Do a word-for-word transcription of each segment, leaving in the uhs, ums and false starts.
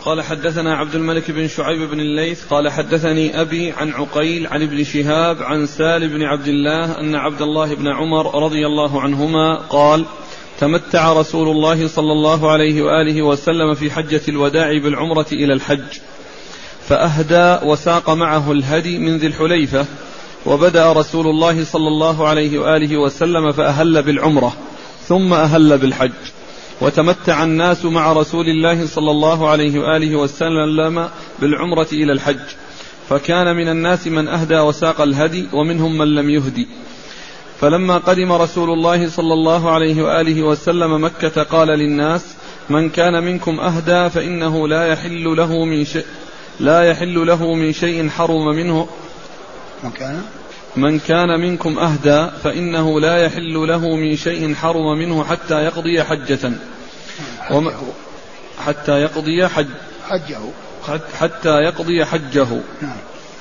قال حدثنا عبد الملك بن شعيب بن الليث قال حدثني أبي عن عقيل عن ابن شهاب عن سالم بن عبد الله أن عبد الله بن عمر رضي الله عنهما قال تمتع رسول الله صلى الله عليه وآله وسلم في حجة الوداع بالعمرة إلى الحج، فأهدى وساق معه الهدي من ذي الحليفة، وبدأ رسول الله صلى الله عليه وآله وسلم فأهل بالعمرة ثم أهل بالحج، وتمتع الناس مع رسول الله صلى الله عليه وآله وسلم بالعمرة إلى الحج، فكان من الناس من أهدى وساق الهدي ومنهم من لم يهدي. فلما قدم رسول الله صلى الله عليه وآله وسلم مكة قال للناس من كان منكم أهدى فإنه لا يحل له من شيء لا يحل له من شيء حرم منه من كان من كان منكم أهدى فإنه لا يحل له من شيء حرم منه حتى يقضي حجة وم... حتى يقضي حج حجه حتى يقضي حجه. نعم.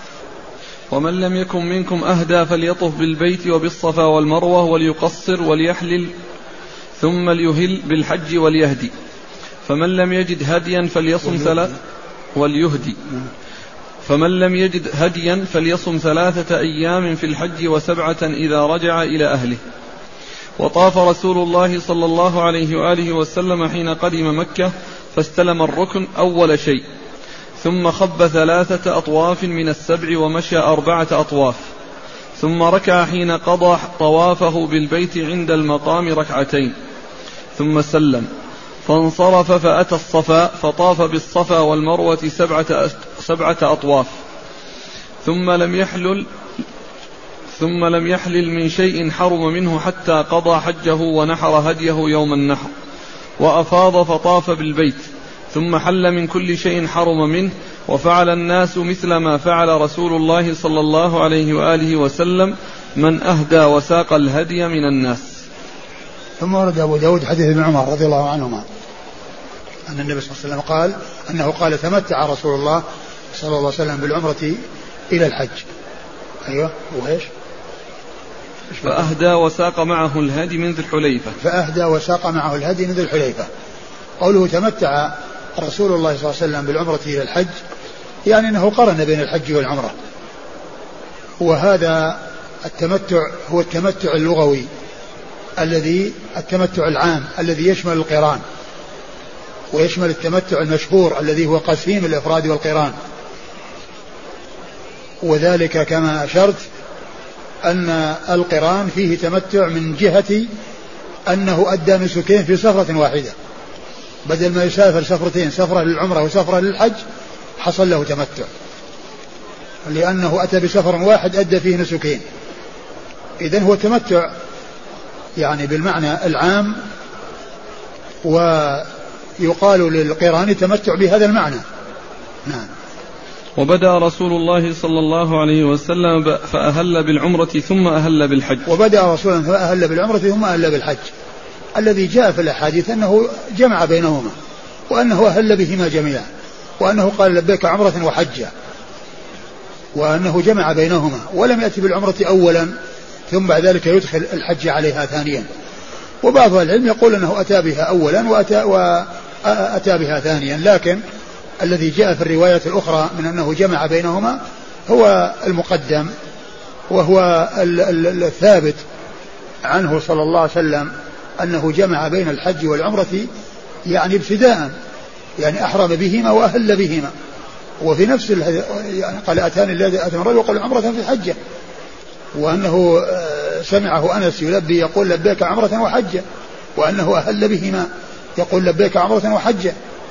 ومن لم يكن منكم أهدى فليطف بالبيت وبالصفا والمروة وليقصر وليحلل ثم ليهل بالحج وليهدي، فمن لم يجد هديا فليصم ثلاث وليهدي فمن لم يجد هديا فليصم ثلاثة أيام في الحج وسبعة إذا رجع إلى أهله. وطاف رسول الله صلى الله عليه وآله وسلم حين قدم مكة فاستلم الركن أول شيء، ثم خب ثلاثة أطواف من السبع ومشى أربعة أطواف، ثم ركع حين قضى طوافه بالبيت عند المقام ركعتين، ثم سلم فانصرف فأتى الصفا فطاف بالصفا والمروة سبعة, سبعة أطواف، ثم لم يحلل ثم لم يحلل من شيء حرم منه حتى قضى حجه ونحر هديه يوم النحر، وأفاض فطاف بالبيت، ثم حل من كل شيء حرم منه، وفعل الناس مثل ما فعل رسول الله صلى الله عليه وآله وسلم من أهدى وساق الهدي من الناس. ثم ورد أبو داود حديث ابن عمر رضي الله عنهما أن النبي صلى الله عليه وسلم قال أنه قال تمتع رسول الله صلى الله عليه وسلم بالعمرة إلى الحج. أيوة وإيش؟ فأهدى وساق معه الهدي من ذي الحليفة فأهدى وساق معه الهدي من ذي الحليفة. قوله تمتع رسول الله صلى الله عليه وسلم بالعمرة إلى الحج يعني أنه قرن بين الحج والعمرة، وهذا التمتع هو التمتع اللغوي الذي التمتع العام الذي يشمل القران ويشمل التمتع المشهور الذي هو قسيم الإفراد والقران، وذلك كما أشرت أن القران فيه تمتع من جهة أنه أدى نسكين في سفرة واحدة، بدل ما يسافر سفرتين، سفرة للعمرة وسفرة للحج، حصل له تمتع لأنه أتى بسفر واحد أدى فيه نسكين. إذن هو تمتع يعني بالمعنى العام، ويقال للقران تمتع بهذا المعنى. نعم. وبدأ رسول الله صلى الله عليه وسلم فأهل بالعمرة ثم أهل بالحج. وبدأ رسول الله فأهل بالعمرة ثم أهل بالحج، الذي جاء في الأحاديث أنه جمع بينهما وأنه أهل بهما جميعا، وأنه قال لبيك عمرة وحجة، وأنه جمع بينهما ولم يأتي بالعمرة أولا ثم بعد ذلك يدخل الحج عليها ثانيا. وبعض العلم يقول أنه أتى بها أولا وأتى, وأتى بها ثانيا، لكن الذي جاء في الرواية الأخرى من أنه جمع بينهما هو المقدم، وهو الثابت عنه صلى الله عليه وسلم أنه جمع بين الحج والعمرة يعني ابتداء، يعني أحرم بهما وأهل بهما. وفي نفس يعني قال أتاني الذي أتى من رجل وقال عمرة في حجة، وأنه سمعه أنس يلبي يقول لبيك عمرة وحجة، وأنه أهل بهما يقول لبيك عمرة وحجة.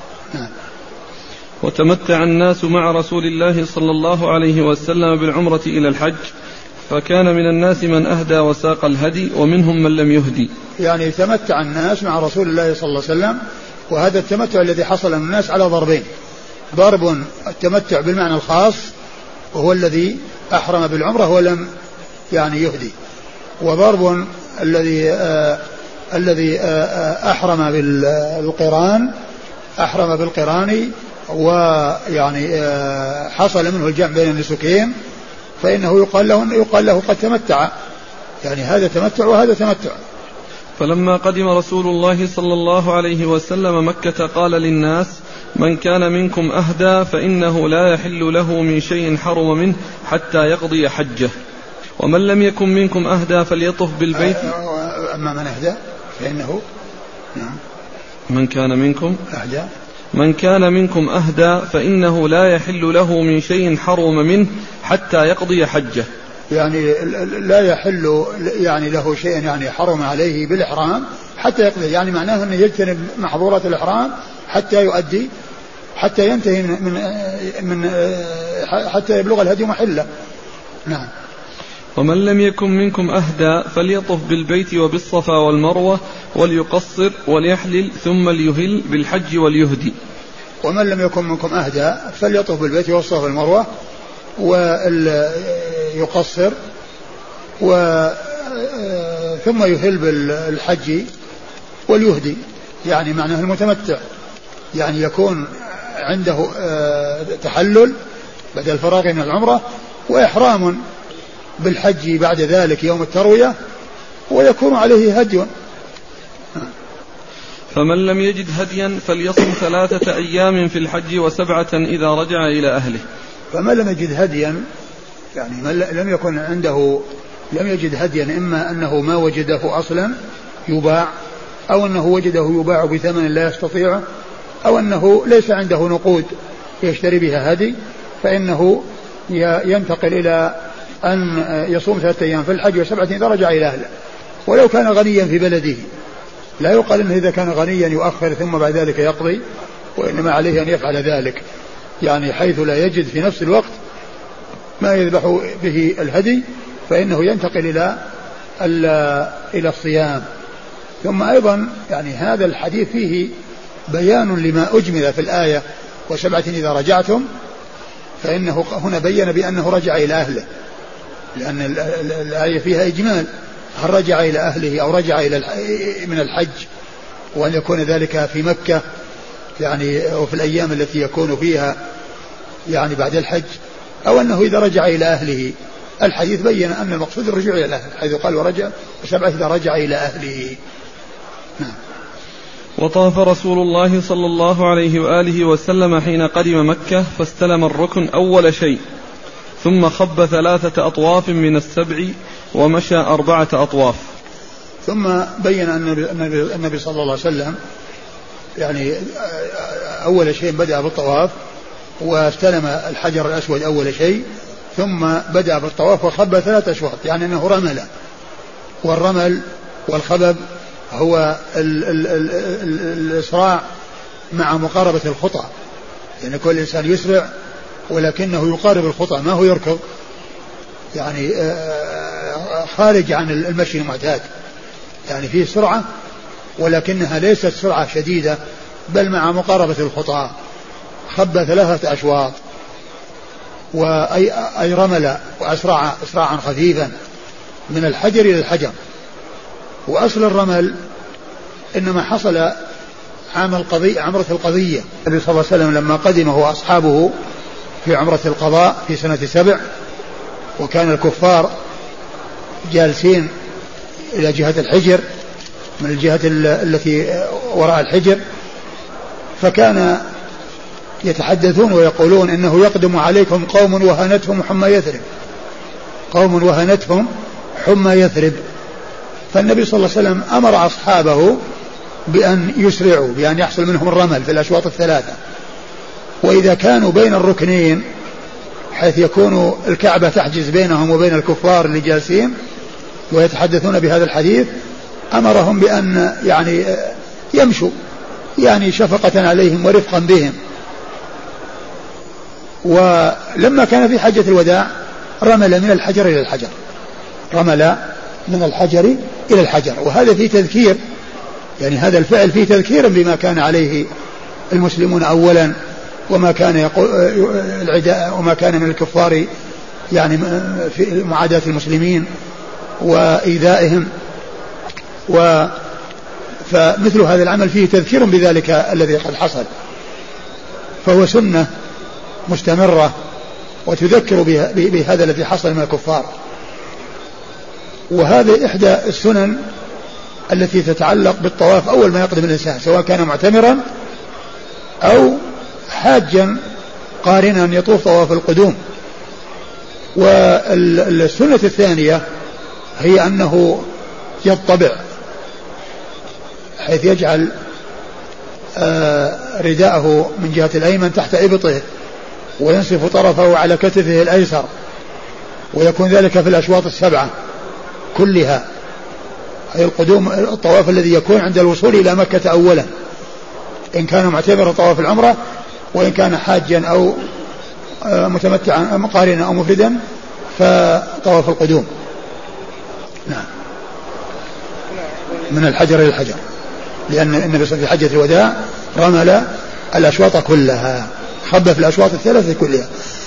وتمتع الناس مع رسول الله صلى الله عليه وسلم بالعمرة إلى الحج، فكان من الناس من أهدى وساق الهدي ومنهم من لم يهدي. يعني تمتع الناس مع رسول الله صلى الله عليه وسلم، وهذا التمتع الذي حصل من الناس على ضربين: ضرب التمتع بالمعنى الخاص وهو الذي أحرم بالعمرة ولم يعني يهدي، وضرب الذي آه الذي آه أحرم بالقران أحرم بالقران ويعني آه حصل منه الجمع بين النسكين، فإنه يقال له يقال له قد تمتع، يعني هذا تمتع وهذا تمتع. فلما قدم رسول الله صلى الله عليه وسلم مكة قال للناس: من كان منكم أهدى فإنه لا يحل له من شيء حرم منه حتى يقضي حجه، ومن لم يكن منكم أهدى فليطف بالبيت. أما من أهدى فإنه نعم. من كان منكم أهدى من كان منكم أهدى فإنه لا يحل له من شيء حرم منه حتى يقضي حجه، يعني لا يحل يعني له شيء يعني حرم عليه بالإحرام حتى يقضي، يعني معناه أنه يجتنب محظورات الإحرام حتى يؤدي حتى ينتهي من, من حتى يبلغ الهدي محله. نعم. ومن لم يكن منكم أهدى فليطف بالبيت وبالصفا والمروة وليقصر وليحلل ثم ليهل بالحج وليهدي. ومن لم يكن منكم أهدى فليطف بالبيت والصفا والمروة ويقصر و ثم يهل بالحج وليهدي، يعني معناه المتمتع، يعني يكون عنده تحلل بعد الفراغ من العمرة وإحرام بالحج بعد ذلك يوم التروية، ويكون عليه هدي. فمن لم يجد هديا فليصم ثلاثة أيام في الحج وسبعة إذا رجع إلى أهله. فمن لم يجد هديا يعني من لم يكن عنده لم يجد هديا، إما أنه ما وجده أصلا يباع، أو أنه وجده يباع بثمن لا يستطيعه، أو أنه ليس عنده نقود يشتري بها هدي، فإنه ينتقل إلى أن يصوم ثلاثة أيام في الحج وسبعة إذا رجع إلى أهله. ولو كان غنيا في بلده لا يقال أنه إذا كان غنيا يؤخر ثم بعد ذلك يقضي، وإنما عليه أن يفعل ذلك، يعني حيث لا يجد في نفس الوقت ما يذبح به الهدي فإنه ينتقل إلى إلى الصيام. ثم أيضا يعني هذا الحديث فيه بيان لما أجمل في الآية وسبعة إذا رجعتم، فإنه هنا بين بأنه رجع إلى أهله، لأن الآية فيها إجمال، هل رجع إلى أهله أو رجع إلى من الحج، وأن يكون ذلك في مكة يعني وفي الأيام التي يكون فيها يعني بعد الحج، أو أنه إذا رجع إلى أهله. الحديث بين أن المقصود الرجوع إلى أهله، حيث قال ورجع وسبعة إذا رجع إلى أهله. نعم. وطاف رسول الله صلى الله عليه وآله وسلم حين قدم مكة فاستلم الركن أول شيء، ثم خب ثلاثة أطواف من السبع ومشى أربعة أطواف. ثم بين أن النبي صلى الله عليه وسلم يعني أول شيء بدأ بالطواف واستلم الحجر الأسود أول شيء، ثم بدأ بالطواف وخب ثلاثة أشواط، يعني أنه رمل. والرمل والخبب هو ال ال ال ال الإسراع مع مقاربة الخطى، يعني كل إنسان يسرع ولكنه يقارب الخطى، ما هو يركض يعني خارج عن المشي المعتاد، يعني فيه سرعة ولكنها ليست سرعة شديدة بل مع مقاربة الخطى. خب ثلاثة أشواط وأي أي رمل وأسرع إسراعا خفيفا من الحجر إلى الحجر. وأصل الرمل إنما حصل عام القضية عمرة القضية، النبي صلى الله عليه وسلم لما قدم هو أصحابه في عمرة القضاء في سنة سبع، وكان الكفار جالسين إلى جهة الحجر من الجهة التي وراء الحجر، فكان يتحدثون ويقولون إنه يقدم عليكم قوم وهنتهم حمى يثرب، قوم وهنتهم حمى يثرب. فالنبي صلى الله عليه وسلم أمر أصحابه بأن يسرعوا، بأن يحصل منهم الرمل في الأشواط الثلاثة، وإذا كانوا بين الركنين حيث يكون الكعبة تحجز بينهم وبين الكفار اللي جالسين ويتحدثون بهذا الحديث، أمرهم بأن يعني يمشوا يعني شفقة عليهم ورفقا بهم. ولما كان في حجة الوداع رمل من الحجر إلى الحجر، رمل من الحجر إلى الحجر، وهذا فيه تذكير، يعني هذا الفعل فيه تذكير بما كان عليه المسلمون أولا، وما كان يقول العداء وما كان من الكفار يعني في معاداة المسلمين وإيذائهم. و فمثل هذا العمل فيه تذكير بذلك الذي قد حصل، فهو سنة مستمرة وتذكر بهذا الذي حصل من الكفار. وهذه إحدى السنن التي تتعلق بالطواف أول ما يقدم الإنسان، سواء كان معتمرا أو حاجا قارنا يطوف طواف القدوم. والسنة الثانية هي أنه يطبع حيث يجعل رداءه من جهة الأيمن تحت إبطه وينصف طرفه على كتفه الأيسر، ويكون ذلك في الأشواط السبعة كلها، أي القدوم الطواف الذي يكون عند الوصول إلى مكة أولا إن كان معتمرا طواف العمرة، وإن كان حاجا أو متمتعا مقارنا أو مفردا فطواف القدوم. نعم، من الحجر إلى الحجر، لأن النبي صلى الله عليه وسلم في حجة الوداع رمل الأشواط كلها، خبى في الأشواط الثلاثة كلها.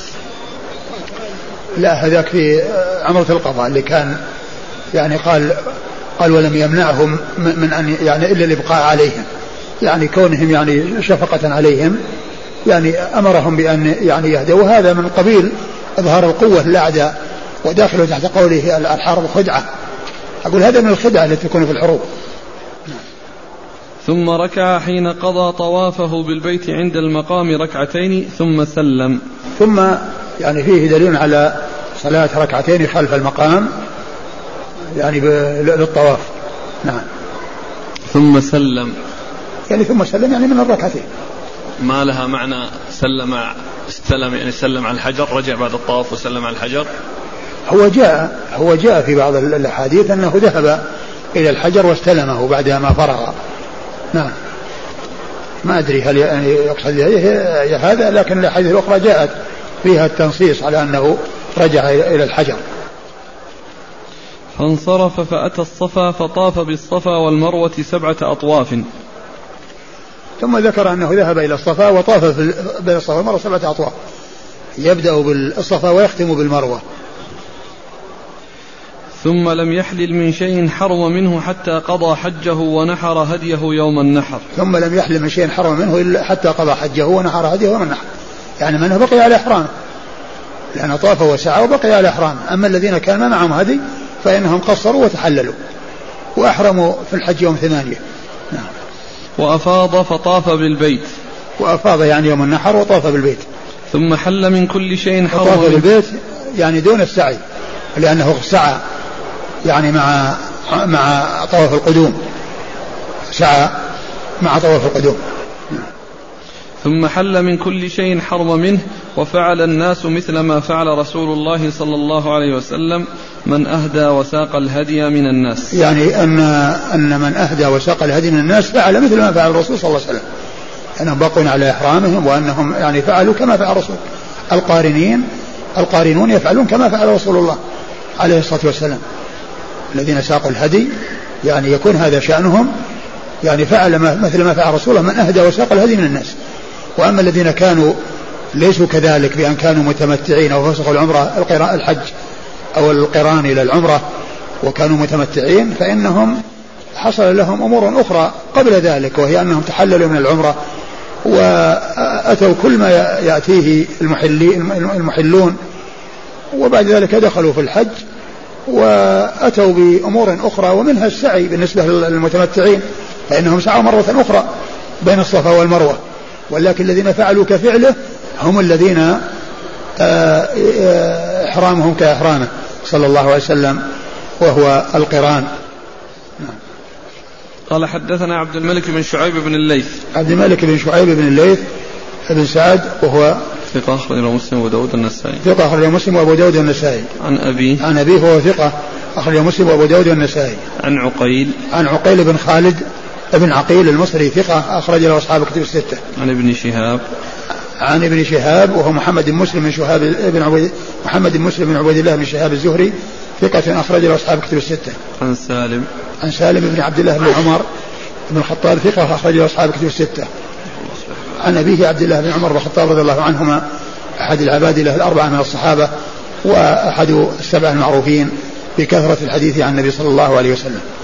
لا، هذاك في عمرة القضاء اللي كان يعني قال قال ولم يمنعهم من أن يعني إلا الإبقاء عليهم، يعني كونهم يعني شفقة عليهم يعني أمرهم بأن يعني يهدوا، وهذا من قبيل إظهار القوة للأعداء، وداخله تحت قوله الحرب خدعة. أقول هذا من الخدعة التي تكون في الحروب. ثم ركع حين قضى طوافه بالبيت عند المقام ركعتين ثم سلم. ثم يعني فيه دليل على صلاة ركعتين خلف المقام يعني للطواف. نعم. ثم سلم يعني ثم سلم يعني من الركعتين. ما لها معنى سلم استلم يعني سلم على الحجر، رجع بعد الطواف وسلم على الحجر؟ هو جاء هو جاء في بعض الأحاديث أنه ذهب إلى الحجر واستلمه بعد ما فرغ. نعم، ما أدري هل يعني يقصد هذا، لكن الأحاديث الأخرى جاءت فيها التنصيص على أنه رجع إلى الحجر. فانصرف فأتى الصفا فطاف بالصفا والمروة سبعة أطواف. ثم ذكر أنه ذهب إلى الصفا وطاف بين الصفا والمروة سبعة أطواف، يبدأ بالصفا ويختم بالمروة. ثم لم يحلل من شيء حرم منه حتى قضى حجه ونحر هديه يوم النحر. ثم لم يحلل من شيء حرم منه إلا حتى قضى حجه ونحر هديه يوم النحر، يعني منه بقي على إحرامه، لأن طاف وسعى وبقي على إحرامه. أما الذين كان ما معهم هدي فإنهم قصروا وتحللوا وأحرموا في الحج يوم ثمانية. نعم. وأفاض فطاف بالبيت. وأفاض يعني يوم النحر وطاف بالبيت. ثم حل من كل شيء حرم. وطاف بالبيت يعني دون السعي، لأنه سعى يعني مع مع طواف القدوم، سعى مع طواف القدوم. ثم حل من كل شيء حرم منه، وفعل الناس مثل ما فعل رسول الله صلى الله عليه وسلم من أهدى وساق الهدي من الناس. يعني أن أن من أهدى وساق الهدي من الناس فعل مثل ما فعل الرسول صلى الله عليه وسلم، أنهم بقوا على إحرامهم وأنهم يعني فعلوا كما فعل الرسول. القارنين القارنون يفعلون كما فعل رسول الله عليه الصلاة والسلام، الذين ساقوا الهدي يعني يكون هذا شأنهم، يعني فعل مثل ما فعل رسول الله من أهدى وساق الهدي من الناس. وأما الذين كانوا ليسوا كذلك بأن كانوا متمتعين أو فسخوا العمرة الحج أو القران إلى العمرة وكانوا متمتعين، فإنهم حصل لهم أمور أخرى قبل ذلك، وهي أنهم تحللوا من العمرة وأتوا كل ما يأتيه المحلون، وبعد ذلك دخلوا في الحج وأتوا بأمور أخرى، ومنها السعي بالنسبة للمتمتعين، فإنهم سعوا مرة أخرى بين الصفا والمروة. ولكن الذين فعلوا كفعله هم الذين إحرامهم كإحرامه صلى الله عليه وسلم وهو القران. قال حدثنا عبد الملك بن شعيب بن الليث. عبد الملك بن شعيب بن الليث بن سعد وهو ثقة أخرج له مسلم وأبو داود النسائي. ثقة أخرج له مسلم وأبو داود النسائي. عن أبيه. عن أبيه وهو ثقة أخرج له مسلم وأبو داود النسائي. عن عقيل. عن عقيل بن خالد ابن عقيل المصري ثقة أخرج له أصحاب الكتب الستة. عن ابن شهاب. عن ابن شهاب وهو محمد بن مسلم بن شهاب ابن عبيد محمد بن مسلم بن عبيد الله بن شهاب الزهري ثقة أخرج له أصحاب الكتب الستة. عن سالم. عن سالم بن عبد الله بن عمر بن الخطاب ثقة أخرج له أصحاب الكتب الستة. عن أبيه عبد الله بن عمر بن الخطاب رضي الله عنهما أحد العباد له الأربعة من الصحابة وأحد السبع المعروفين بكثرة الحديث عن النبي صلى الله عليه وسلم.